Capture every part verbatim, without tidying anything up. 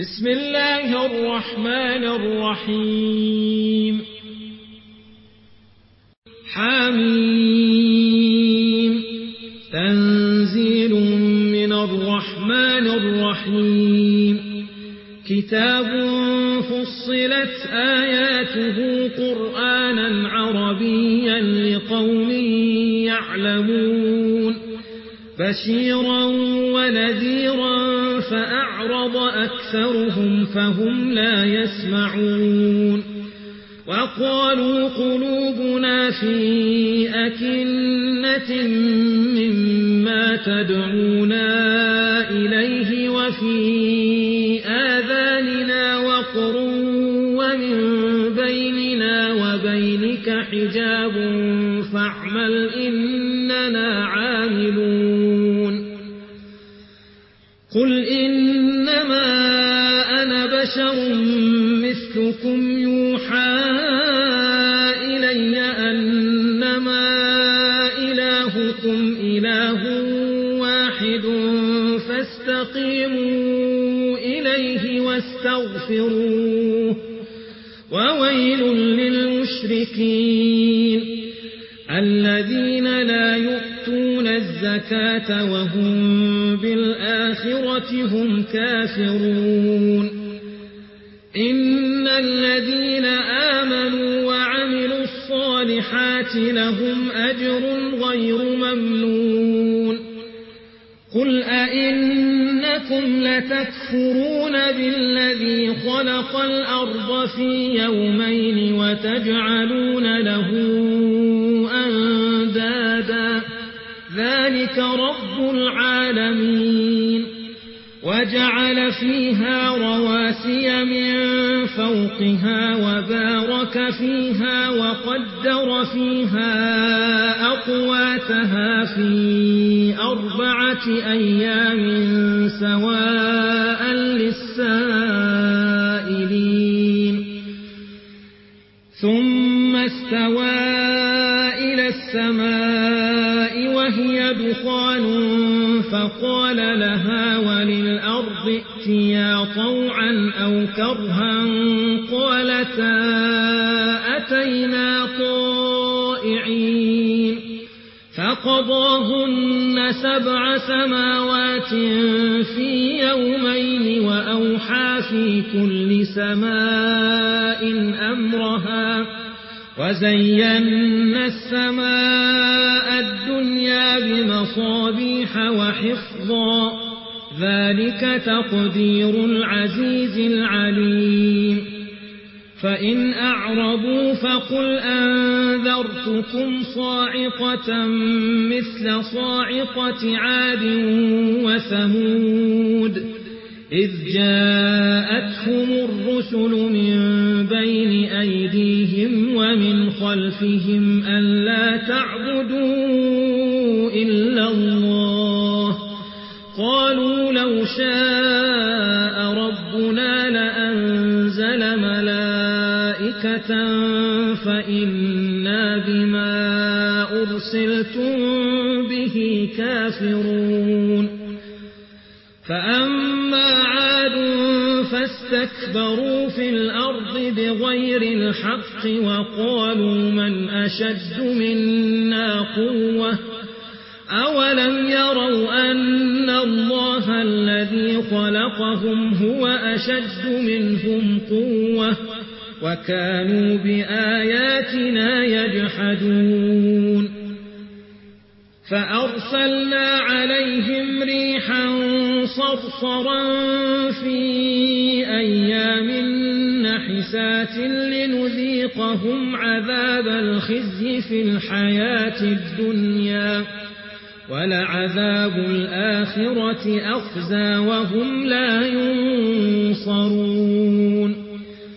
بسم الله الرحمن الرحيم حميم تنزيل من الرحمن الرحيم كتاب فصلت آياته قرآنا عربيا لقوم يعلمون بشيرا ونذيرا فأعرض أكثرهم فهم لا يسمعون وقالوا قلوبنا في أكنة مما تدعونا إليه وفي آذاننا وقر ومن بيننا وبينك حجاب فاعمل إننا عاملون قل إنما أنا بشر مثلكم يوحى إلي أنما إلهكم إله واحد فاستقيموا إليه واستغفروه وويل للمشركين الذين لا يؤتون الزكاة وهم بالآخرة هم كافرون إن الذين آمنوا وعملوا الصالحات لهم أجر غير ممنون قل أئنكم لتكفرون بالذي خلق الأرض في يومين وتجعلون له أندادا ذلك رب العالمين وجعل فيها رواسي من فوقها وبارك فيها وقدر فيها أقواتها في أربعة أيام سواء للسائلين ثم استوى إلى السماء وهي دخان فقال لها وللأرض ائتيا طوعا أو كرها قالتا أتينا طائعين فقضاهن سبع سماوات في يومين وأوحى في كل سماء أمرها وزينا السماء الدنيا بمصابيح وحفظا ذلك تقدير العزيز العليم فإن أعرضوا فقل أنذرتكم صاعقة مثل صاعقة عاد وثمود إذ جاءتهم الرسل من بين أيديهم ومن خلفهم ألا تعبدوا إلا الله قالوا لو شاء ربنا لأنزل ملائكة فإنا بما أرسلتم به كافرون فأما عاد فاستكبروا في الأرض بغير الحق وقالوا من أشد منا قوة أولم يروا أن الله الذي خلقهم هو أشد منهم قوة وكانوا بآياتنا يجحدون فأرسلنا عليهم ريحا صرصرا في أيام نحسات لنذيقهم عذاب الخزي في الحياة الدنيا ولعذاب الآخرة أخزى وهم لا ينصرون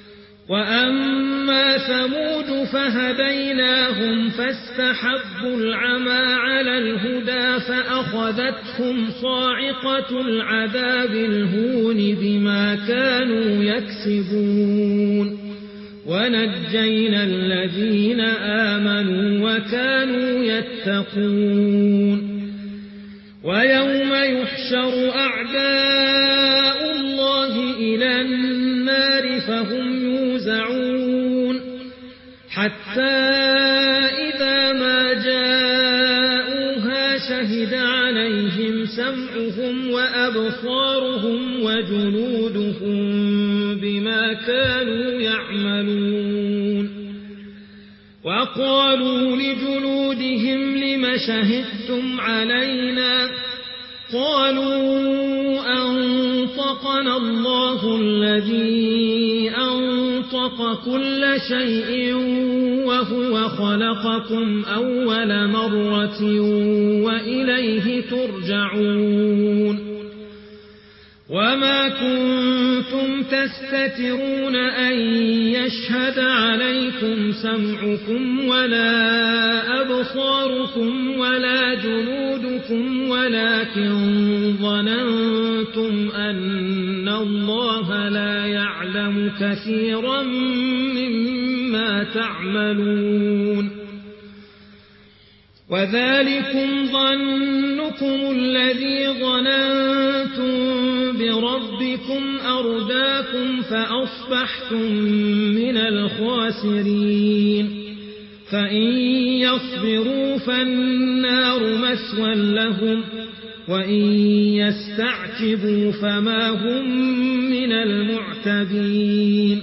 وأما ثمود فهديناهم فاستحبوا العمى على الهدى فأخذتهم صاعقة العذاب الهون بما كانوا يكسبون ونجينا الذين آمنوا وكانوا يتقون ويوم يحشر أعداء الله إلى إلى النار فهم يوزعون حتى إذا ما جاءوها شهد عليهم سمعهم وأبصارهم وجلودهم بما كانوا يعملون وقالوا لجلودهم لم شهدتم علينا قالوا أنطقنا الله الذي أنطق كل شيء وهو خلقكم أول مرة وإليه ترجعون وما كنتم تستترون أن يشهد عليكم سمعكم ولا أبصاركم ولا جلودكم ولكن ظننتم أن الله لا يعلم كثيرا مما تعملون وذلكم ظنكم الذي ظننتم بربكم أرداكم فأصبحتم من الخاسرين فإن يصبروا فالنار مثوى لهم وإن يستعتبوا فما هم من المعتبين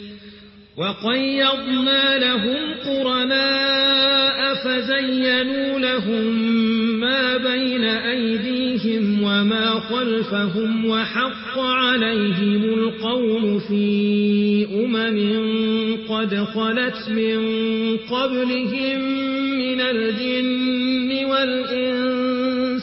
وقيضنا لهم قرناء فزينوا لهم ما بين أيديهم وما خلفهم وحق عليهم القول في أمم قد خلت من قبلهم من الجن والإنس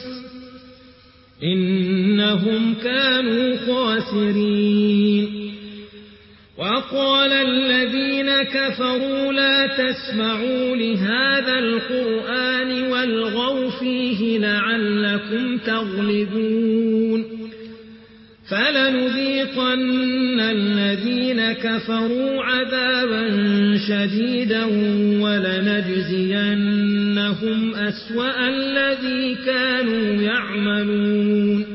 إنهم كانوا خاسرين وقال الذين كفروا لا تسمعوا لهذا القرآن والغوا فيه لعلكم تغلبون فلنذيقن الذين كفروا عذابا شديدا ولنجزينهم أسوأ الذي كانوا يعملون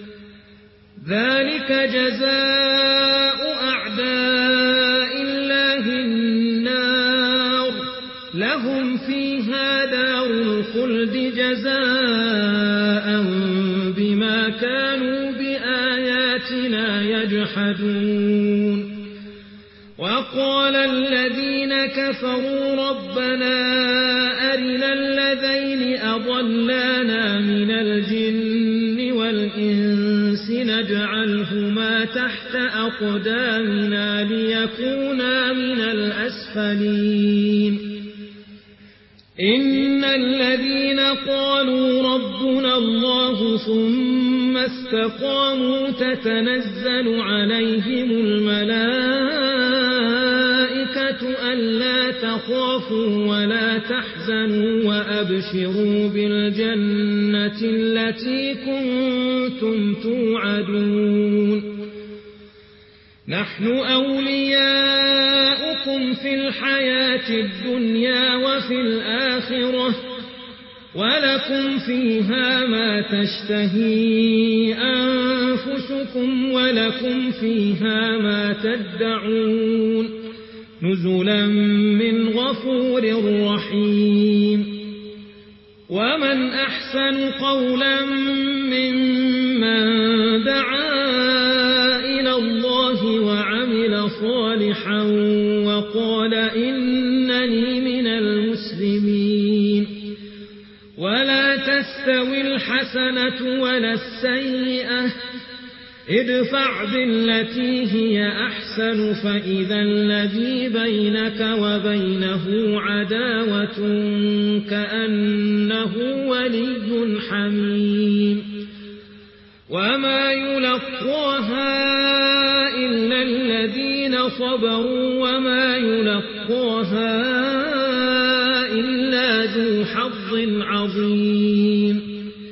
ذلك جزاء أعداء الله النار لهم فيها دار الخلد جزاء بما كانوا بآياتنا يجحدون وقال الذين كفروا ربنا أرنا الذين أضلانا من الجن والإنس نجعلهما تحت أقدامنا ليكونا من الأسفلين إن الذين قالوا ربنا الله ثم استقاموا تتنزل عليهم الملائكة ألا تخافوا ولا تحزنوا وأبشروا بالجنة التي كنتم توعدون نحن أولياؤكم في الحياة الدنيا وفي الآخرة ولكم فيها ما تشتهي أنفسكم ولكم فيها ما تدعون نزلا من غفور رحيم ومن أحسن قولا ممن دعا إلى الله وعمل صالحا وقال إنني من المسلمين ولا تستوي الحسنة ولا السيئة ادفع بالتي هي أحسن فإذا الذي بينك وبينه عداوة كأنه ولي حميم وما يلقاها إلا الذين صبروا وما يلقاها إلا ذو حظ عظيم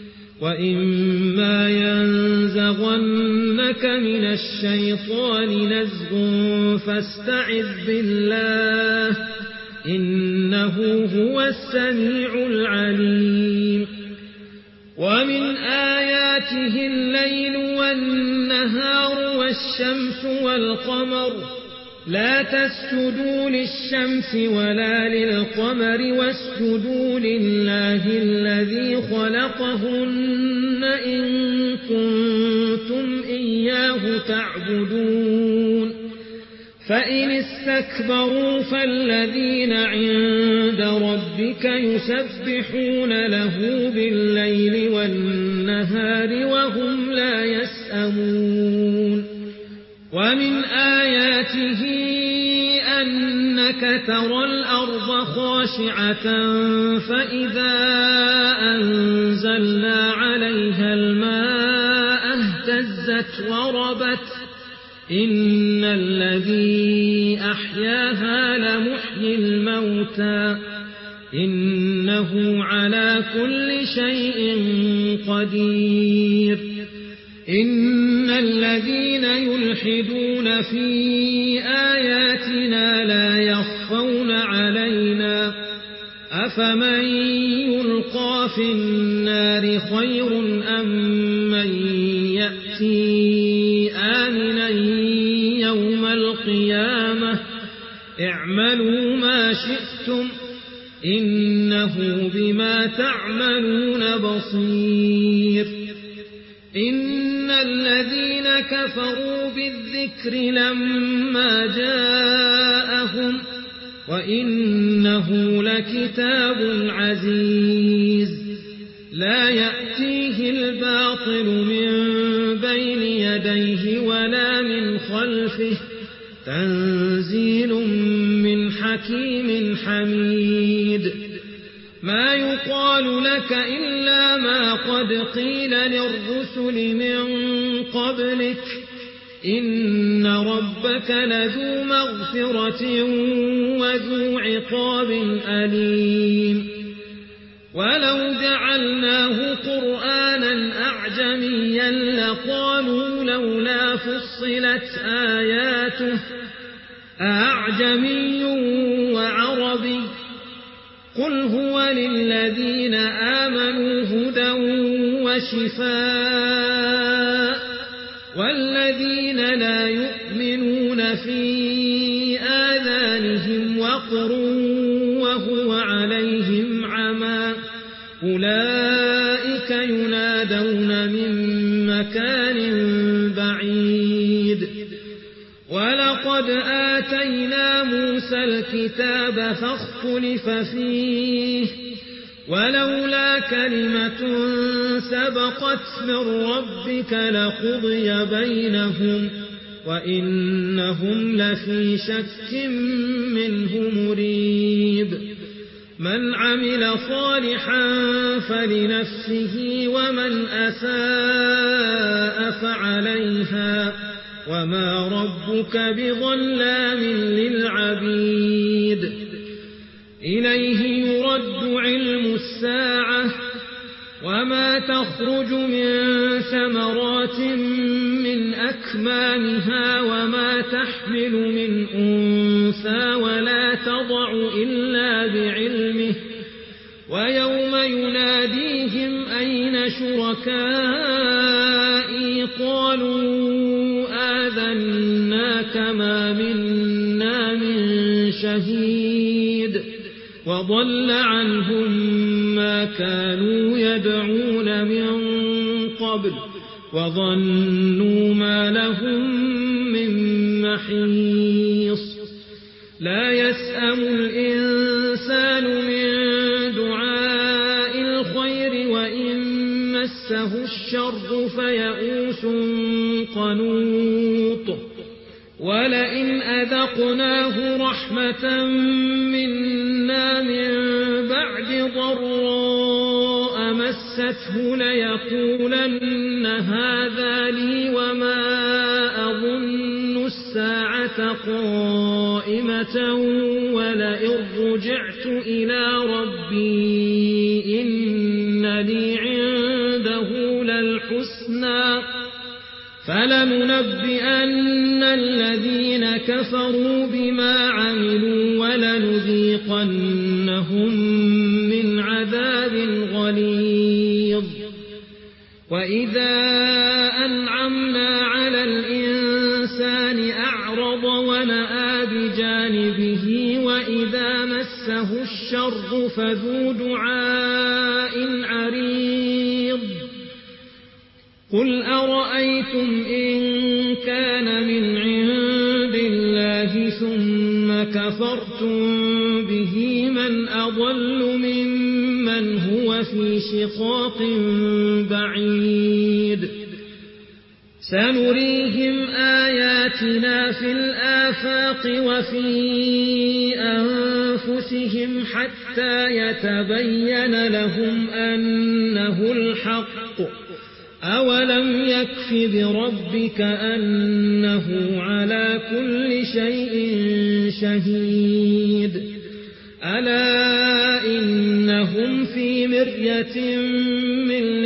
وإما ينزغنك من الشيطان نزغ فاستعذ بالله إنه هو السميع العليم ومن آياته الليل والنهار والشمس والقمر لا تسجدوا للشمس ولا للقمر واسجدوا لله الذي خلقهن إن كنتم إياه تعبدون فإن استكبروا فالذين عند ربك يسبحون له بالليل والنهار وهم لا يسأمون ومن آياته أنك ترى الأرض خاشعة فإذا أنزلنا عليها الماء اهتزت وربت إن الذي أحياها لمحيي الموتى إنه على كل شيء قدير إن الذين يلحدون في آياتنا لا يخفون علينا أفمن يلقى في النار خير أم من يأتي آمنا يوم القيامة اعملوا ما شئتم إنه بما تعملون بصير إن الذين كفروا بالذكر لما جاءهم وإنه لكتاب عزيز لا يأتيه الباطل من بين يديه ولا من خلفه تنزيل من حكيم حميد ما يقال لك إلا ما قد قيل للرسل من قبلك إن ربك لذو مغفرة وذو عقاب أليم ولو جعلناه قرآنا أعجميا لقالوا لولا فصلت آياته أعجمي وعربي قل هو للذين آمنوا هدى وشفاء والذين لا يؤمنون في آذانهم وقر وهو عليهم عمى أولئك ينادون من مكان بعيد ولقد آتينا موسى الكتاب فاختلف فيه ولولا كلمة سبقت من ربك لقضي بينهم وإنهم لفي شك منه مريب من عمل صالحا فلنفسه ومن أساء فعليها وما ربك بظلام للعبيد إليه يرد علم الساعة وما تخرج من ثمرات من أكمامها وما تحمل من أنثى ولا تضع إلا بعلمه ويوم يناديهم أين شركائي قالوا آذناك ما منا من شهيد وضل عنهم ما كانوا يدعون من قبل وظنوا ما لهم من محيص لا يسأم الإنسان من دعاء الخير وإن مسه الشر فيئوس قنوط ولئن أذقناه رحمة منا من بعد ضراء مسته ليقولن هذا لي وما أظن الساعة قائمة ولئن رجعت إلى ربي إن لي عنده للحسنى فلننبئن الذين كفروا بما عملوا ولنذيقنهم من عذاب غليظ وإذا أنعمنا على الإنسان أعرض ونأى بجانبه وإذا مسه الشر فذو دعاء عريض قل أرأيتم إن كان من عند الله ثم كفرتم به من أضل ممن هو في شقاق بعيد سنريهم آياتنا في الآفاق وفي أنفسهم حتى يتبين لهم أنه الحق أولم يكف بربك أنه على كل شيء شهيد ألا إنهم في مرية من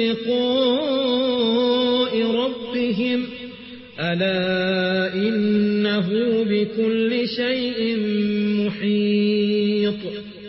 لقاء ربهم ألا إنه بكل شيء محيط